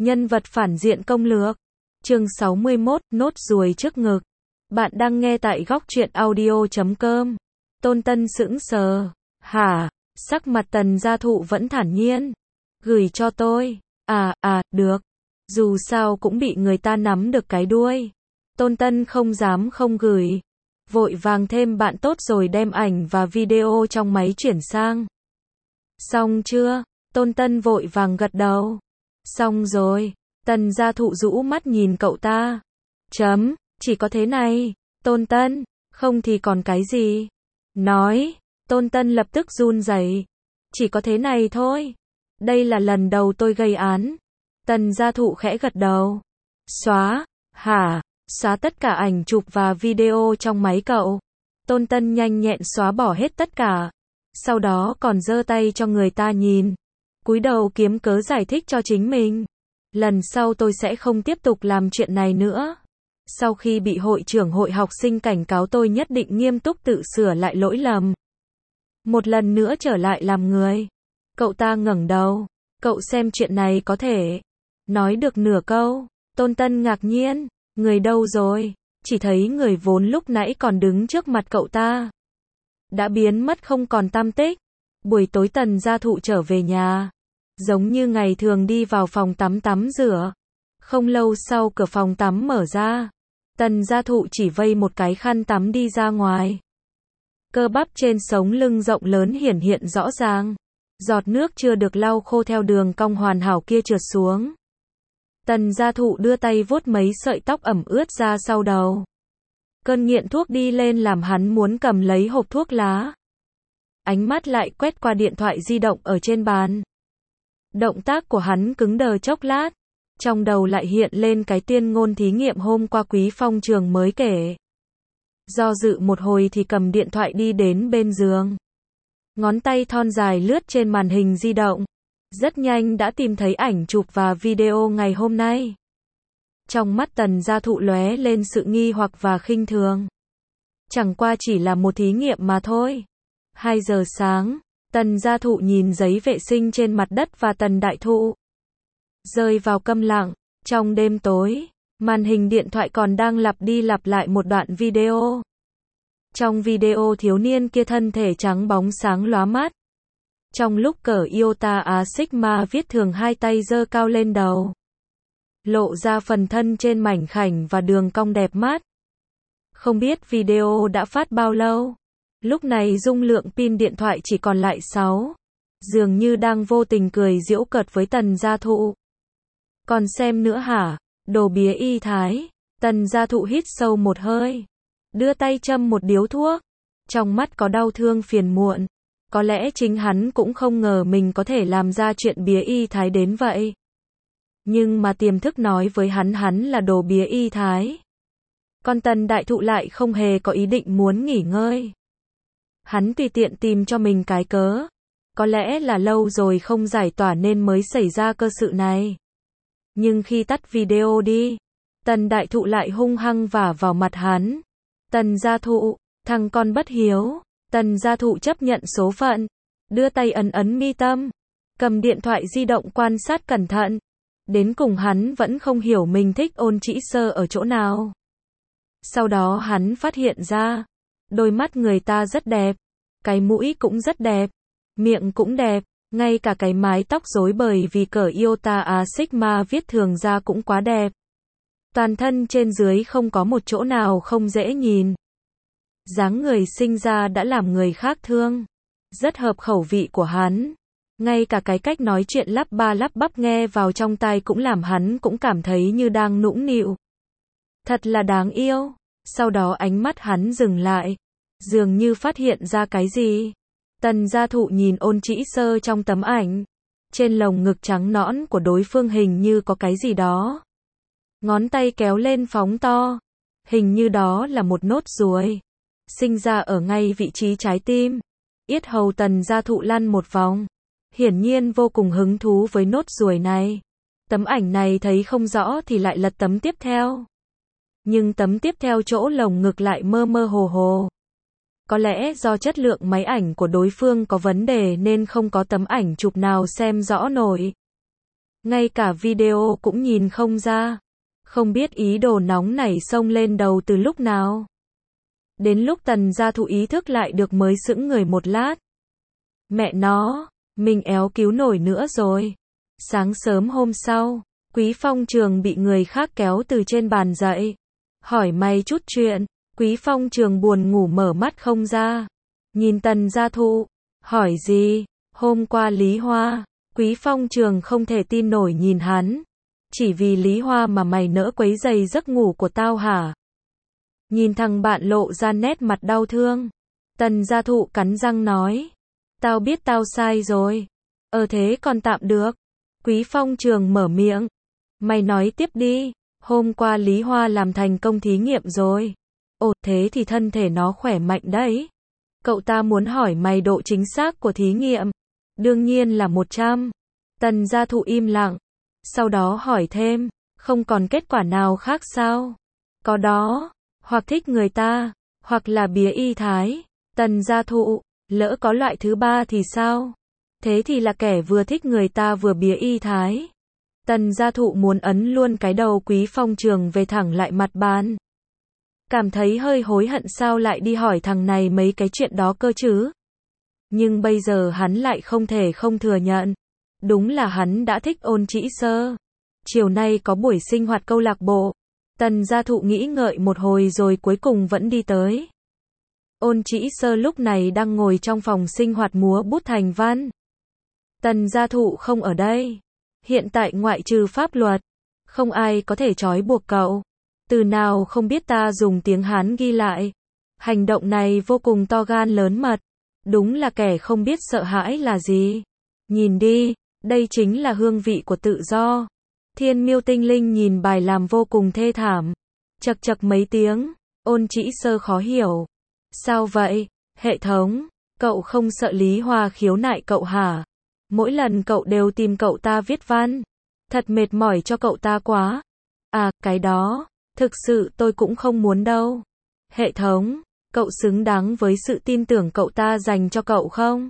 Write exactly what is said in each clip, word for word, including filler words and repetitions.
Nhân vật phản diện công lược. Chương sáu mươi mốt, nốt ruồi trước ngực. Bạn đang nghe tại góc truyện audio chấm com. Tôn Tân sững sờ. Hả? Sắc mặt Tần Gia Thụ vẫn thản nhiên. Gửi cho tôi. À, à, được. Dù sao cũng bị người ta nắm được cái đuôi. Tôn Tân không dám không gửi. Vội vàng thêm bạn tốt rồi đem ảnh và video trong máy chuyển sang. Xong chưa? Tôn Tân vội vàng gật đầu. Xong rồi. Tần Gia Thụ rũ mắt nhìn cậu ta. Chấm, chỉ có thế này. Tôn Tân, không thì còn cái gì? Nói. Tôn Tân lập tức run rẩy. Chỉ có thế này thôi. Đây là lần đầu tôi gây án. Tần Gia Thụ khẽ gật đầu. Xóa. Hả? Xóa tất cả ảnh chụp và video trong máy cậu. Tôn Tân nhanh nhẹn xóa bỏ hết tất cả. Sau đó còn giơ tay cho người ta nhìn. Cúi đầu kiếm cớ giải thích cho chính mình. Lần sau tôi sẽ không tiếp tục làm chuyện này nữa. Sau khi bị hội trưởng hội học sinh cảnh cáo tôi nhất định nghiêm túc tự sửa lại lỗi lầm. Một lần nữa trở lại làm người. Cậu ta ngẩng đầu. Cậu xem chuyện này có thể. Nói được nửa câu. Tôn Tân ngạc nhiên. Người đâu rồi? Chỉ thấy người vốn lúc nãy còn đứng trước mặt cậu ta. Đã biến mất không còn tăm tích. Buổi tối Tần Gia Thụ trở về nhà. Giống như ngày thường đi vào phòng tắm tắm rửa. Không lâu sau cửa phòng tắm mở ra. Tần Gia Thụ chỉ vây một cái khăn tắm đi ra ngoài. Cơ bắp trên sống lưng rộng lớn hiển hiện rõ ràng. Giọt nước chưa được lau khô theo đường cong hoàn hảo kia trượt xuống. Tần Gia Thụ đưa tay vuốt mấy sợi tóc ẩm ướt ra sau đầu. Cơn nghiện thuốc đi lên làm hắn muốn cầm lấy hộp thuốc lá. Ánh mắt lại quét qua điện thoại di động ở trên bàn. Động tác của hắn cứng đờ chốc lát. Trong đầu lại hiện lên cái tuyên ngôn thí nghiệm hôm qua Quý Phong Trường mới kể. Do dự một hồi thì cầm điện thoại đi đến bên giường. Ngón tay thon dài lướt trên màn hình di động. Rất nhanh đã tìm thấy ảnh chụp và video ngày hôm nay. Trong mắt Tần Gia Thụ lóe lên sự nghi hoặc và khinh thường. Chẳng qua chỉ là một thí nghiệm mà thôi. Hai giờ sáng, Tần Gia Thụ nhìn giấy vệ sinh trên mặt đất và Tần Đại Thụ. Rơi vào câm lặng, trong đêm tối, màn hình điện thoại còn đang lặp đi lặp lại một đoạn video. Trong video thiếu niên kia thân thể trắng bóng sáng lóa mắt. Trong lúc cờ Iota A Sigma viết thường hai tay giơ cao lên đầu. Lộ ra phần thân trên mảnh khảnh và đường cong đẹp mắt. Không biết video đã phát bao lâu. Lúc này dung lượng pin điện thoại chỉ còn lại sáu. Dường như đang vô tình cười giễu cợt với Tần Gia Thụ. Còn xem nữa hả? Đồ bía y thái. Tần Gia Thụ hít sâu một hơi. Đưa tay châm một điếu thuốc. Trong mắt có đau thương phiền muộn. Có lẽ chính hắn cũng không ngờ mình có thể làm ra chuyện bía y thái đến vậy. Nhưng mà tiềm thức nói với hắn hắn là đồ bía y thái. Còn Tần Đại Thụ lại không hề có ý định muốn nghỉ ngơi. Hắn tùy tiện tìm cho mình cái cớ. Có lẽ là lâu rồi không giải tỏa nên mới xảy ra cơ sự này. Nhưng khi tắt video đi, Tần Đại Thụ lại hung hăng vả vào mặt hắn. Tần Gia Thụ, thằng con bất hiếu. Tần Gia Thụ chấp nhận số phận. Đưa tay ấn ấn mi tâm. Cầm điện thoại di động quan sát cẩn thận. Đến cùng hắn vẫn không hiểu mình thích Ôn Trĩ Sơ ở chỗ nào. Sau đó hắn phát hiện ra. Đôi mắt người ta rất đẹp. Cái mũi cũng rất đẹp. Miệng cũng đẹp. Ngay cả cái mái tóc rối bời vì cờ Iota A Sigma viết thường ra cũng quá đẹp. Toàn thân trên dưới không có một chỗ nào không dễ nhìn. Dáng người sinh ra đã làm người khác thương. Rất hợp khẩu vị của hắn. Ngay cả cái cách nói chuyện lắp ba lắp bắp nghe vào trong tai cũng làm hắn cũng cảm thấy như đang nũng nịu. Thật là đáng yêu. Sau đó ánh mắt hắn dừng lại. Dường như phát hiện ra cái gì. Tần Gia Thụ nhìn Ôn Trĩ Sơ trong tấm ảnh. Trên lồng ngực trắng nõn của đối phương hình như có cái gì đó. Ngón tay kéo lên phóng to. Hình như đó là một nốt ruồi. Sinh ra ở ngay vị trí trái tim. Yết hầu Tần Gia Thụ lăn một vòng. Hiển nhiên vô cùng hứng thú với nốt ruồi này. Tấm ảnh này thấy không rõ thì lại lật tấm tiếp theo. Nhưng tấm tiếp theo chỗ lồng ngực lại mơ mơ hồ hồ. Có lẽ do chất lượng máy ảnh của đối phương có vấn đề nên không có tấm ảnh chụp nào xem rõ nổi. ngay cả video cũng nhìn không ra. Không biết ý đồ nóng nảy xông lên đầu từ lúc nào. Đến lúc Tần Gia Thụ ý thức lại được mới sững người một lát. Mẹ nó, mình éo cứu nổi nữa rồi. Sáng sớm hôm sau, Quý Phong Trường bị người khác kéo từ trên bàn dậy. Hỏi mày chút chuyện. Quý Phong Trường buồn ngủ mở mắt không ra. Nhìn Tần Gia Thụ. Hỏi gì? Hôm qua Lý Hoa. Quý Phong Trường không thể tin nổi nhìn hắn. Chỉ vì Lý Hoa mà mày nỡ quấy rầy giấc ngủ của tao hả? Nhìn thằng bạn lộ ra nét mặt đau thương. Tần Gia Thụ cắn răng nói. Tao biết tao sai rồi. Ờ thế còn tạm được. Quý Phong Trường mở miệng. Mày nói tiếp đi. Hôm qua Lý Hoa làm thành công thí nghiệm rồi. Ồ thế thì thân thể nó khỏe mạnh đấy. Cậu ta muốn hỏi mày độ chính xác của thí nghiệm. Đương nhiên là một trăm. Tần Gia Thụ im lặng. Sau đó hỏi thêm. Không còn kết quả nào khác sao? Có đó. Hoặc thích người ta. Hoặc là bía y thái. Tần Gia Thụ. Lỡ có loại thứ ba thì sao? Thế thì là kẻ vừa thích người ta vừa bía y thái. Tần Gia Thụ muốn ấn luôn cái đầu Quý Phong Trường về thẳng lại mặt bàn. Cảm thấy hơi hối hận sao lại đi hỏi thằng này mấy cái chuyện đó cơ chứ. Nhưng bây giờ hắn lại không thể không thừa nhận. Đúng là hắn đã thích Ôn Trĩ Sơ. Chiều nay có buổi sinh hoạt câu lạc bộ. Tần Gia Thụ nghĩ ngợi một hồi rồi cuối cùng vẫn đi tới. Ôn Trĩ Sơ lúc này đang ngồi trong phòng sinh hoạt múa bút thành văn. Tần Gia Thụ không ở đây. Hiện tại ngoại trừ pháp luật, không ai có thể trói buộc cậu. Từ nào không biết ta dùng tiếng Hán ghi lại. Hành động này vô cùng to gan lớn mật. Đúng là kẻ không biết sợ hãi là gì. Nhìn đi, đây chính là hương vị của tự do. Thiên Miêu Tinh Linh nhìn bài làm vô cùng thê thảm. Chật chật mấy tiếng, Ôn Trĩ Sơ khó hiểu. Sao vậy? Hệ thống, cậu không sợ Lý Hoa khiếu nại cậu hả? Mỗi lần cậu đều tìm cậu ta viết văn. Thật mệt mỏi cho cậu ta quá. À, cái đó, thực sự tôi cũng không muốn đâu. Hệ thống, cậu xứng đáng với sự tin tưởng cậu ta dành cho cậu không?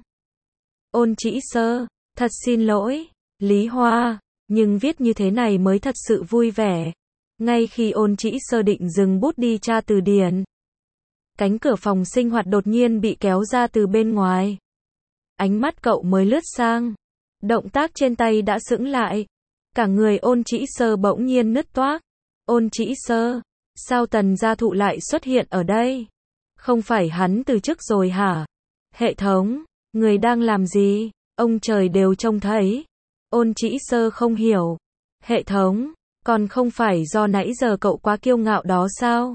Ôn Trĩ Sơ, thật xin lỗi, Lý Hoa, nhưng viết như thế này mới thật sự vui vẻ. Ngay khi Ôn Trĩ Sơ định dừng bút đi tra từ điển, cánh cửa phòng sinh hoạt đột nhiên bị kéo ra từ bên ngoài. Ánh mắt cậu mới lướt sang. Động tác trên tay đã sững lại. Cả người Ôn Trĩ Sơ bỗng nhiên nứt toác. Ôn Trĩ Sơ, sao Tần Gia Thụ lại xuất hiện ở đây? Không phải hắn từ chức rồi hả? Hệ thống, người đang làm gì? Ông trời đều trông thấy. Ôn Trĩ Sơ không hiểu. Hệ thống, còn không phải do nãy giờ cậu quá kiêu ngạo đó sao?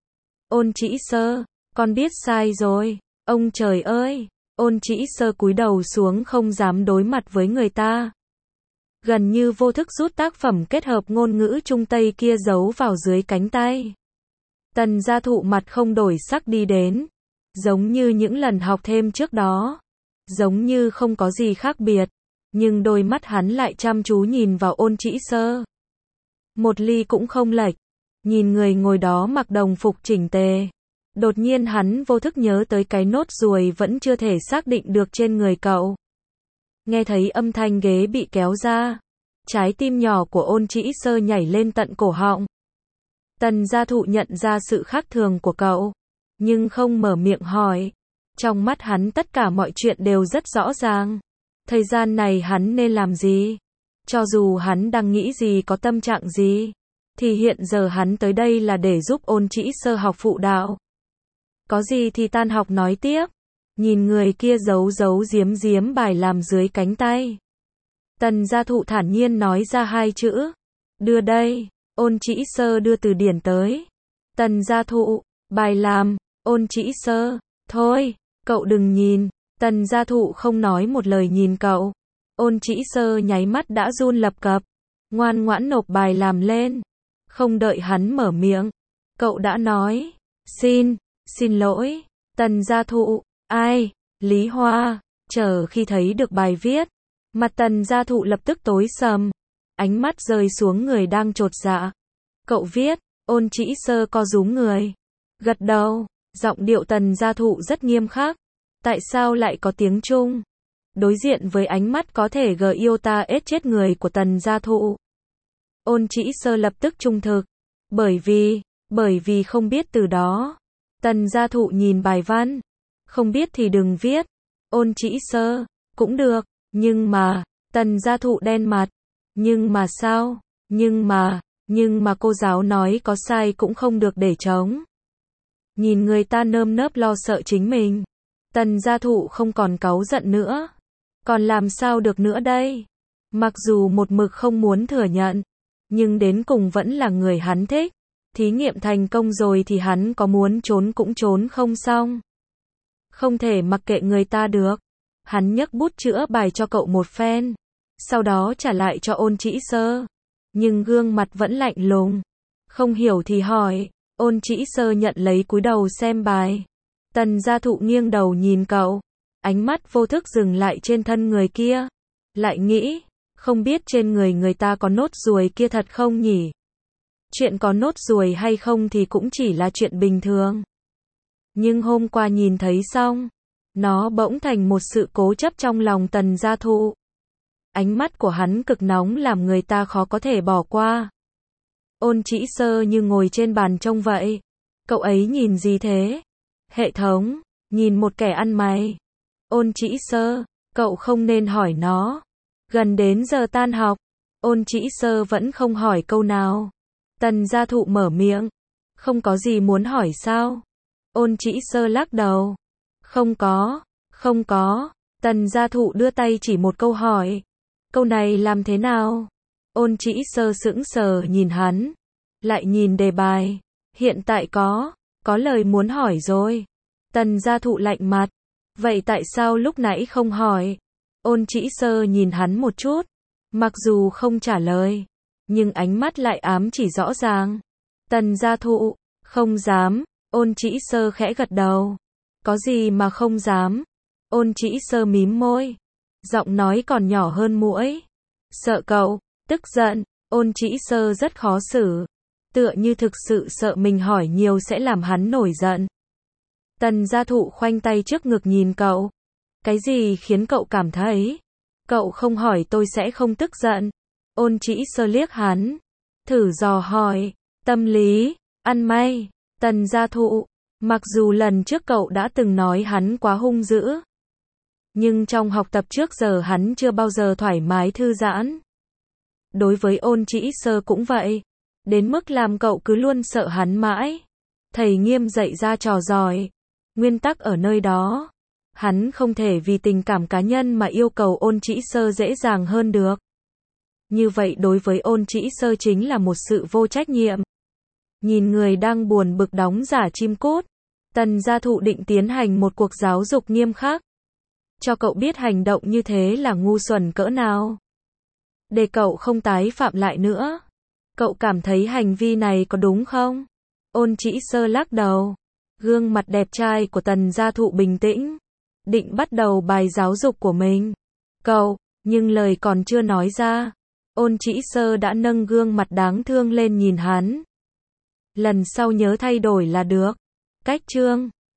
Ôn Trĩ Sơ, con biết sai rồi. Ông trời ơi! Ôn Trĩ Sơ cúi đầu xuống không dám đối mặt với người ta. Gần như vô thức rút tác phẩm kết hợp ngôn ngữ Trung Tây kia giấu vào dưới cánh tay. Tần Gia Thụ mặt không đổi sắc đi đến. Giống như những lần học thêm trước đó. Giống như không có gì khác biệt. Nhưng đôi mắt hắn lại chăm chú nhìn vào Ôn Trĩ Sơ. Một ly cũng không lệch. Nhìn người ngồi đó mặc đồng phục chỉnh tề. Đột nhiên hắn vô thức nhớ tới cái nốt ruồi vẫn chưa thể xác định được trên người cậu. Nghe thấy âm thanh ghế bị kéo ra. Trái tim nhỏ của Ôn Trĩ Sơ nhảy lên tận cổ họng. Tần Gia Thụ nhận ra sự khác thường của cậu. Nhưng không mở miệng hỏi. Trong mắt hắn tất cả mọi chuyện đều rất rõ ràng. Thời gian này hắn nên làm gì? Cho dù hắn đang nghĩ gì có tâm trạng gì. Thì hiện giờ hắn tới đây là để giúp Ôn Trĩ Sơ học phụ đạo. Có gì thì tan học nói tiếp. Nhìn người kia giấu giấu giếm giếm bài làm dưới cánh tay. Tần Gia Thụ thản nhiên nói ra hai chữ. Đưa đây. Ôn Trĩ Sơ đưa từ điển tới. Tần Gia Thụ, bài làm. Ôn Trĩ Sơ, thôi, cậu đừng nhìn. Tần Gia Thụ không nói một lời nhìn cậu. Ôn Trĩ Sơ nháy mắt đã run lập cập. Ngoan ngoãn nộp bài làm lên. Không đợi hắn mở miệng. Cậu đã nói. Xin, xin lỗi. Tần Gia Thụ, ai? Lý Hoa. Chờ khi thấy được bài viết. Mặt Tần Gia Thụ lập tức tối sầm. Ánh mắt rơi xuống người đang chột dạ. Cậu viết. Ôn Trĩ Sơ co rúm người. Gật đầu. Giọng điệu Tần Gia Thụ rất nghiêm khắc. Tại sao lại có tiếng Trung? đối diện với ánh mắt có thể gờ yêu ta ết chết người của Tần Gia Thụ. Ôn Chỉ Sơ lập tức trung thực, bởi vì, bởi vì không biết từ đó. Tần Gia Thụ nhìn bài văn, không biết thì đừng viết. Ôn Chỉ Sơ, cũng được, nhưng mà, Tần Gia Thụ đen mặt, nhưng mà sao, nhưng mà, nhưng mà cô giáo nói có sai cũng không được để trống. Nhìn người ta nơm nớp lo sợ chính mình, Tần Gia Thụ không còn cáu giận nữa. Còn làm sao được nữa đây? Mặc dù một mực không muốn thừa nhận, nhưng đến cùng vẫn là người hắn thích. Thí nghiệm thành công rồi thì hắn có muốn trốn cũng trốn không xong. Không thể mặc kệ người ta được. Hắn nhấc bút chữa bài cho cậu một phen, sau đó trả lại cho Ôn Chỉ Sơ. Nhưng gương mặt vẫn lạnh lùng. Không hiểu thì hỏi. Ôn Chỉ Sơ nhận lấy cúi đầu xem bài. Tần Gia Thụ nghiêng đầu nhìn cậu, ánh mắt vô thức dừng lại trên thân người kia. Lại nghĩ, không biết trên người người ta có nốt ruồi kia thật không nhỉ? Chuyện có nốt ruồi hay không thì cũng chỉ là chuyện bình thường. Nhưng hôm qua nhìn thấy xong, nó bỗng thành một sự cố chấp trong lòng Tần Gia Thụ. Ánh mắt của hắn cực nóng làm người ta khó có thể bỏ qua. Ôn Chỉ Sơ như ngồi trên bàn trông vậy. Cậu ấy nhìn gì thế? Hệ thống, nhìn một kẻ ăn mày. Ôn Chỉ Sơ, cậu không nên hỏi nó. Gần đến giờ tan học, Ôn Chỉ Sơ vẫn không hỏi câu nào. Tần Gia Thụ mở miệng. Không có gì muốn hỏi sao? Ôn Chỉ Sơ lắc đầu. Không có, không có. Tần Gia Thụ đưa tay chỉ một câu hỏi. Câu này làm thế nào? Ôn Chỉ Sơ sững sờ nhìn hắn. Lại nhìn đề bài. Hiện tại có, có lời muốn hỏi rồi. Tần Gia Thụ lạnh mặt. Vậy tại sao lúc nãy không hỏi? Ôn Chỉ Sơ nhìn hắn một chút. Mặc dù không trả lời, nhưng ánh mắt lại ám chỉ rõ ràng. Tần Gia Thụ, không dám. Ôn Chỉ Sơ khẽ gật đầu. Có gì mà không dám? Ôn Chỉ Sơ mím môi. Giọng nói còn nhỏ hơn muỗi. Sợ cậu, tức giận. Ôn Chỉ Sơ rất khó xử. Tựa như thực sự sợ mình hỏi nhiều sẽ làm hắn nổi giận. Tần Gia Thụ khoanh tay trước ngực nhìn cậu. Cái gì khiến cậu cảm thấy? Cậu không hỏi tôi sẽ không tức giận. Ôn Chỉ Sơ liếc hắn. Thử dò hỏi. Tâm lý, ăn may. Tần Gia Thụ, mặc dù lần trước cậu đã từng nói hắn quá hung dữ, nhưng trong học tập trước giờ hắn chưa bao giờ thoải mái thư giãn. Đối với Ôn Chỉ Sơ cũng vậy. Đến mức làm cậu cứ luôn sợ hắn mãi. Thầy Nghiêm dạy ra trò giỏi. Nguyên tắc ở nơi đó. Hắn không thể vì tình cảm cá nhân mà yêu cầu Ôn Chỉ Sơ dễ dàng hơn được. Như vậy đối với Ôn Chỉ Sơ chính là một sự vô trách nhiệm. Nhìn người đang buồn bực đóng giả chim cút, Tần Gia Thụ định tiến hành một cuộc giáo dục nghiêm khắc. Cho cậu biết hành động như thế là ngu xuẩn cỡ nào. Để cậu không tái phạm lại nữa. Cậu cảm thấy hành vi này có đúng không? Ôn Chỉ Sơ lắc đầu. Gương mặt đẹp trai của Tần Gia Thụ bình tĩnh. Định bắt đầu bài giáo dục của mình. Cậu, nhưng lời còn chưa nói ra. Ôn Chỉ Sơ đã nâng gương mặt đáng thương lên nhìn hắn. Lần sau nhớ thay đổi là được. Cách chương